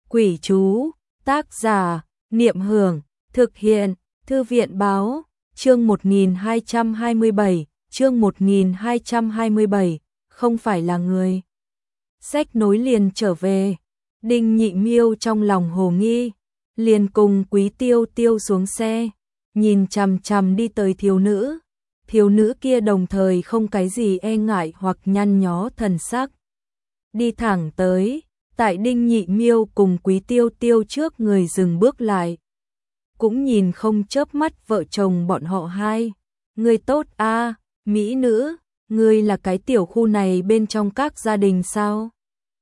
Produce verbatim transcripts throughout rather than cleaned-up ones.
Quỷ chú, tác giả, Niệm Hưởng, thực hiện, Thư viện báo, chương một nghìn hai trăm hai mươi bảy, chương một nghìn hai trăm hai mươi bảy, không phải là người. Sách nối liền trở về, Đinh Nhị Miêu trong lòng hồ nghi, liền cùng Quý Tiêu Tiêu xuống xe, nhìn chằm chằm đi tới thiếu nữ. Thiếu nữ kia đồng thời không cái gì e ngại hoặc nhăn nhó thần sắc. Đi thẳng tới, tại Đinh Nhị Miêu cùng Quý Tiêu Tiêu trước người dừng bước lại. Cũng nhìn không chớp mắt vợ chồng bọn họ hai. Người tốt a, mỹ nữ, ngươi là cái tiểu khu này bên trong các gia đình sao?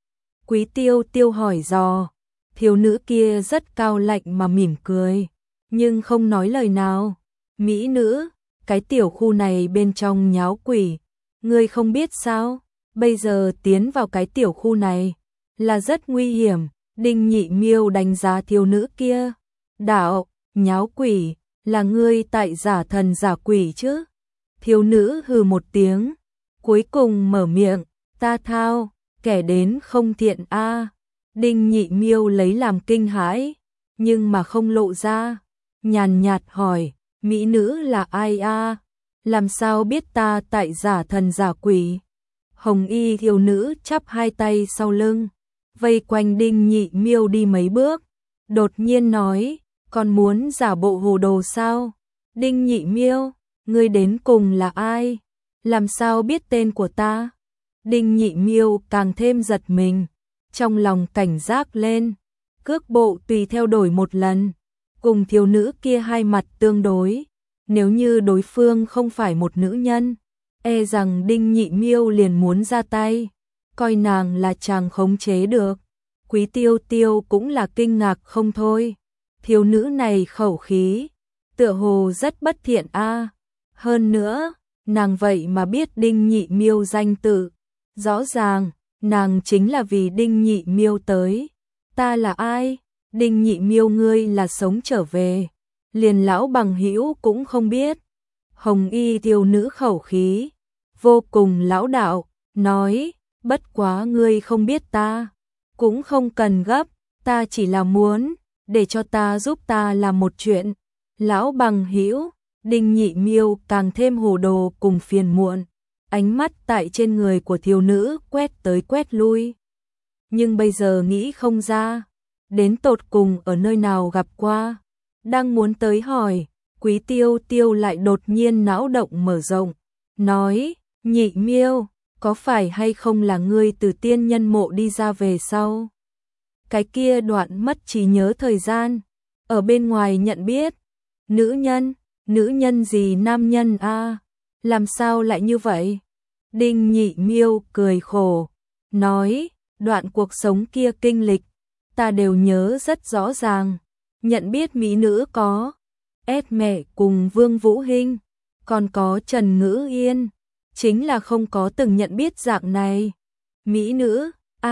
Quý Tiêu Tiêu hỏi dò. Thiếu nữ kia rất cao lạnh mà mỉm cười, nhưng không nói lời nào. Mỹ nữ, cái tiểu khu này bên trong nháo quỷ, ngươi không biết sao? Bây giờ tiến vào cái tiểu khu này là rất nguy hiểm. Đinh Nhị Miêu đánh giá thiếu nữ kia. Đạo, nháo quỷ, là ngươi tại giả thần giả quỷ chứ? Thiếu nữ hừ một tiếng, cuối cùng mở miệng, ta thao, kẻ đến không thiện a. Đinh Nhị Miêu lấy làm kinh hãi, nhưng mà không lộ ra, nhàn nhạt hỏi, mỹ nữ là ai a? Làm sao biết ta tại giả thần giả quỷ? Hồng y thiếu nữ chắp hai tay sau lưng, vây quanh Đinh Nhị Miêu đi mấy bước, đột nhiên nói, còn muốn giả bộ hồ đồ sao? Đinh Nhị Miêu, ngươi đến cùng là ai? Làm sao biết tên của ta? Đinh Nhị Miêu càng thêm giật mình, trong lòng cảnh giác lên, cước bộ tùy theo đổi một lần, cùng thiếu nữ kia hai mặt tương đối. Nếu như đối phương không phải một nữ nhân, e rằng Đinh Nhị Miêu liền muốn ra tay, coi nàng là chàng khống chế được. Quý Tiêu Tiêu cũng là kinh ngạc không thôi. Thiếu nữ này khẩu khí, tựa hồ rất bất thiện a. Hơn nữa, nàng vậy mà biết Đinh Nhị Miêu danh tự. Rõ ràng, nàng chính là vì Đinh Nhị Miêu tới. Ta là ai? Đinh Nhị Miêu ngươi là sống trở về, liền lão bằng hữu cũng không biết. Hồng y thiếu nữ khẩu khí, vô cùng lão đạo, nói, bất quá ngươi không biết ta, cũng không cần gấp, ta chỉ là muốn, để cho ta giúp ta làm một chuyện. Lão bằng hữu, Đinh Nhị Miêu càng thêm hồ đồ cùng phiền muộn, ánh mắt tại trên người của thiếu nữ quét tới quét lui. Nhưng bây giờ nghĩ không ra, đến tột cùng ở nơi nào gặp qua. Đang muốn tới hỏi, Quý Tiêu Tiêu lại đột nhiên não động mở rộng, nói, Nhị Miêu, có phải hay không là ngươi từ tiên nhân mộ đi ra về sau? Cái kia đoạn mất trí nhớ thời gian, ở bên ngoài nhận biết, nữ nhân, nữ nhân gì nam nhân a? Làm sao lại như vậy? Đinh Nhị Miêu cười khổ, nói, đoạn cuộc sống kia kinh lịch, ta đều nhớ rất rõ ràng. Nhận biết mỹ nữ có ét mẹ cùng Vương Vũ Hinh, còn có Trần Ngữ Yên, chính là không có từng nhận biết dạng này. Mỹ nữ,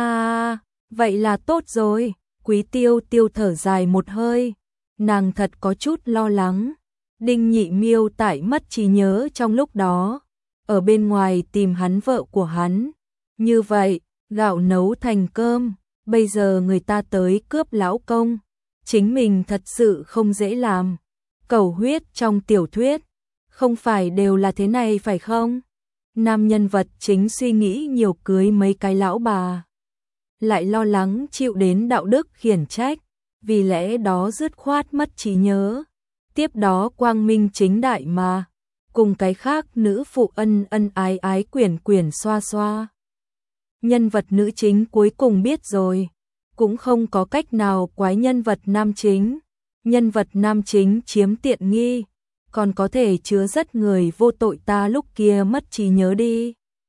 à, vậy là tốt rồi. Quý Tiêu Tiêu thở dài một hơi, nàng thật có chút lo lắng. Đinh Nhị Miêu tại mất trí nhớ trong lúc đó, ở bên ngoài tìm hắn vợ của hắn. Như vậy, gạo nấu thành cơm, bây giờ người ta tới cướp lão công, chính mình thật sự không dễ làm. Cầu huyết trong tiểu thuyết, không phải đều là thế này phải không? Nam nhân vật chính suy nghĩ nhiều cưới mấy cái lão bà, lại lo lắng chịu đến đạo đức khiển trách, vì lẽ đó dứt khoát mất trí nhớ. Tiếp đó quang minh chính đại mà, cùng cái khác nữ phụ ân ân ái ái quyển quyển xoa xoa. Nhân vật nữ chính cuối cùng biết rồi, cũng không có cách nào quái nhân vật nam chính. Nhân vật nam chính chiếm tiện nghi, còn có thể chứa rất người vô tội ta lúc kia mất trí nhớ đi.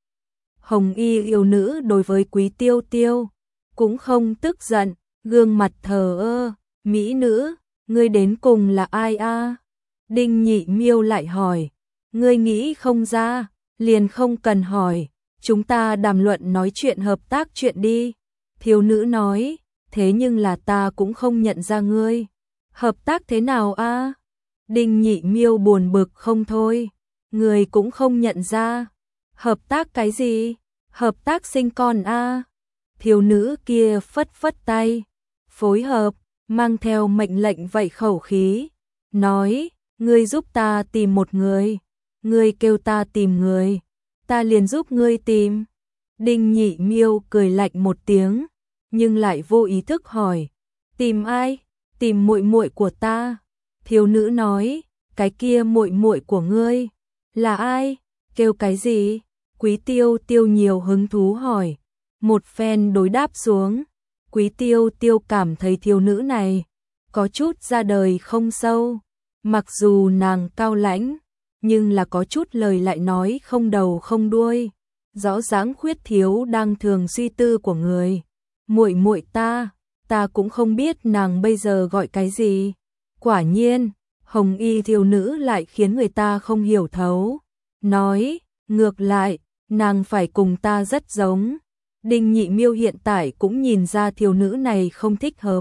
Hồng y yêu nữ đối với Quý Tiêu Tiêu, cũng không tức giận, gương mặt thờ ơ, mỹ nữ, ngươi đến cùng là ai a? Đinh Nhị Miêu lại hỏi, ngươi nghĩ không ra, liền không cần hỏi, chúng ta đàm luận nói chuyện hợp tác chuyện đi. Thiếu nữ nói, thế nhưng là ta cũng không nhận ra ngươi. Hợp tác thế nào a? Đinh Nhị Miêu buồn bực không thôi, người cũng không nhận ra. Hợp tác cái gì? Hợp tác sinh con a? Thiếu nữ kia phất phất tay, phối hợp, mang theo mệnh lệnh vậy khẩu khí, nói, ngươi giúp ta tìm một người, ngươi kêu ta tìm người, ta liền giúp ngươi tìm. Đinh Nhị Miêu cười lạnh một tiếng, nhưng lại vô ý thức hỏi, tìm ai? Tìm muội muội của ta. Thiếu nữ nói, cái kia muội muội của ngươi là ai? Kêu cái gì? Quý Tiêu Tiêu nhiều hứng thú hỏi. Một phen đối đáp xuống, Quý Tiêu Tiêu cảm thấy thiếu nữ này có chút ra đời không sâu, mặc dù nàng cao lãnh, nhưng là có chút lời lại nói không đầu không đuôi, rõ ràng khuyết thiếu đang thường suy tư của người. Muội muội ta, ta cũng không biết nàng bây giờ gọi cái gì. Quả nhiên, hồng y thiếu nữ lại khiến người ta không hiểu thấu. Nói, ngược lại, nàng phải cùng ta rất giống. Đinh Nhị Miêu hiện tại cũng nhìn ra thiếu nữ này không thích hợp.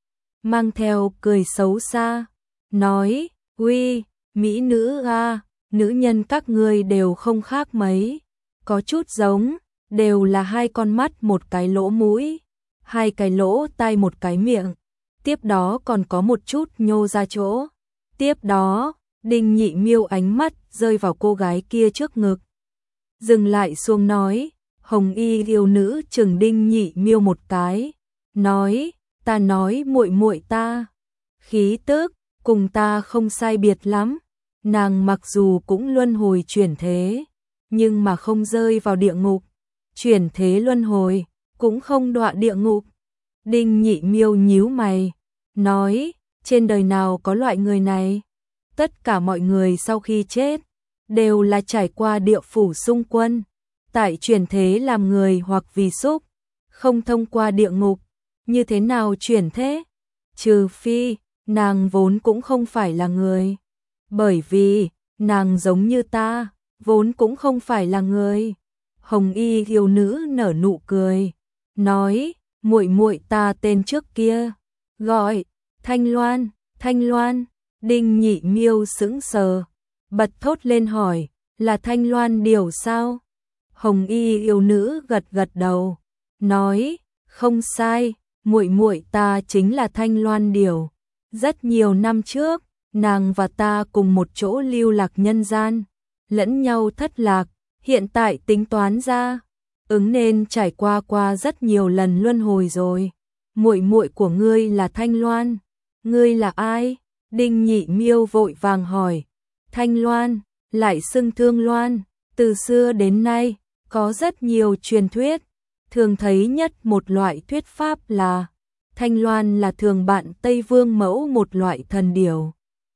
Mang theo cười xấu xa, nói, uy, mỹ nữ a, nữ nhân các ngươi đều không khác mấy. Có chút giống, đều là hai con mắt một cái lỗ mũi, hai cái lỗ tai một cái miệng, tiếp đó còn có một chút nhô ra chỗ. Tiếp đó, Đinh Nhị Miêu ánh mắt rơi vào cô gái kia trước ngực. Dừng lại xuống nói, hồng y yêu nữ chừng Đinh Nhị Miêu một cái, nói, ta nói muội muội ta, khí tức cùng ta không sai biệt lắm, nàng mặc dù cũng luân hồi chuyển thế, nhưng mà không rơi vào địa ngục, chuyển thế luân hồi, cũng không đọa địa ngục. Đinh Nhị Miêu nhíu mày, nói, trên đời nào có loại người này? Tất cả mọi người sau khi chết, đều là trải qua địa phủ xung quân, tại chuyển thế làm người hoặc vì xúc, không thông qua địa ngục, như thế nào chuyển thế? Trừ phi, nàng vốn cũng không phải là người, bởi vì, nàng giống như ta, vốn cũng không phải là người. Hồng y thiếu nữ nở nụ cười, nói, muội muội ta tên trước kia, gọi, Thanh Loan, Thanh Loan. Đinh Nhị Miêu sững sờ, bật thốt lên hỏi, là Thanh Loan điều sao? Hồng y yêu nữ gật gật đầu, nói, không sai, muội muội ta chính là Thanh Loan điều. Rất nhiều năm trước, nàng và ta cùng một chỗ lưu lạc nhân gian, lẫn nhau thất lạc, hiện tại tính toán ra, ứng nên trải qua qua rất nhiều lần luân hồi rồi. Muội muội của ngươi là Thanh Loan, ngươi là ai? Đinh Nhị Miêu vội vàng hỏi. Thanh Loan, lại xưng Thương Loan, từ xưa đến nay, có rất nhiều truyền thuyết, thường thấy nhất một loại thuyết pháp là Thanh Loan là thường bạn Tây Vương mẫu một loại thần điểu.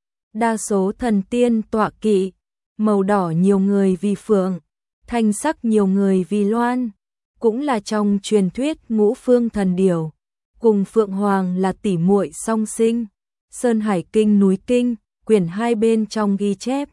Đa số thần tiên tọa kỵ, màu đỏ nhiều người vì phượng, thanh sắc nhiều người vì loan, cũng là trong truyền thuyết ngũ phương thần điểu, cùng Phượng Hoàng là tỷ muội song sinh. Sơn Hải Kinh núi Kinh, quyển hai bên trong ghi chép.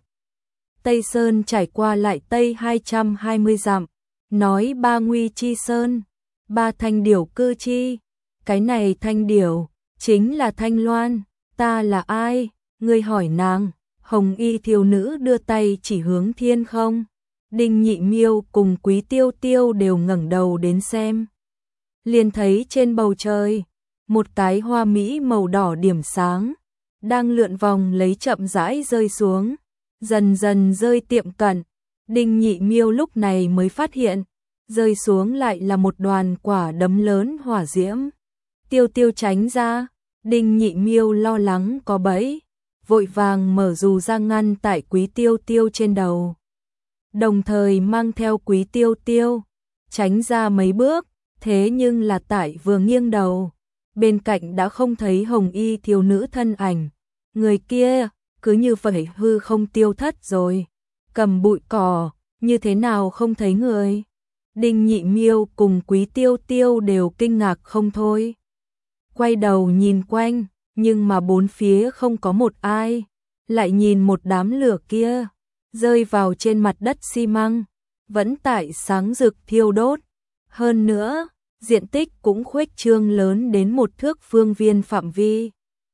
Tây Sơn trải qua lại Tây hai trăm hai mươi dặm, nói ba nguy chi sơn, ba thanh điểu cư chi. Cái này thanh điểu, chính là Thanh Loan, ta là ai? Ngươi hỏi nàng. Hồng y thiếu nữ đưa tay chỉ hướng thiên không. Đinh Nhị Miêu cùng Quý Tiêu Tiêu đều ngẩng đầu đến xem. Liền thấy trên bầu trời, một cái hoa mỹ màu đỏ điểm sáng, đang lượn vòng lấy chậm rãi rơi xuống, dần dần rơi tiệm cận. Đinh Nhị Miêu lúc này mới phát hiện, rơi xuống lại là một đoàn quả đấm lớn hỏa diễm. Tiêu Tiêu tránh ra, Đinh Nhị Miêu lo lắng có bẫy, vội vàng mở dù ra ngăn tại Quý Tiêu Tiêu trên đầu. Đồng thời mang theo Quý Tiêu Tiêu, tránh ra mấy bước, thế nhưng là tại vừa nghiêng đầu, bên cạnh đã không thấy hồng y thiếu nữ thân ảnh. Người kia, cứ như vậy hư không tiêu thất rồi. Cầm bụi cỏ, như thế nào không thấy người? Đinh Nhị Miêu cùng Quý Tiêu Tiêu đều kinh ngạc không thôi. Quay đầu nhìn quanh, nhưng mà bốn phía không có một ai. Lại nhìn một đám lửa kia, rơi vào trên mặt đất xi măng, vẫn tại sáng rực thiêu đốt. Hơn nữa, diện tích cũng khuếch trương lớn đến một thước phương viên phạm vi.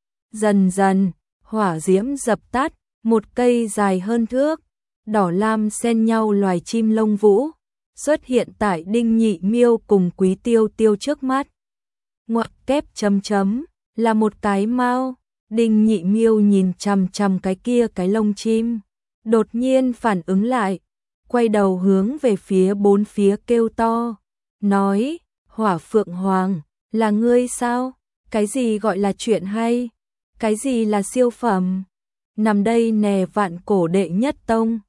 Dần dần, hỏa diễm dập tắt, một cây dài hơn thước, đỏ lam xen nhau loài chim lông vũ, xuất hiện tại Đinh Nhị Miêu cùng Quý Tiêu Tiêu trước mắt. ngoặc kép chấm chấm, là một cái mao. Đinh Nhị Miêu nhìn chằm chằm cái kia cái lông chim, đột nhiên phản ứng lại, quay đầu hướng về phía bốn phía kêu to, nói, Hỏa Phượng Hoàng, là ngươi sao? Cái gì gọi là chuyện hay? Cái gì là siêu phẩm? Nằm đây nè vạn cổ đệ nhất tông.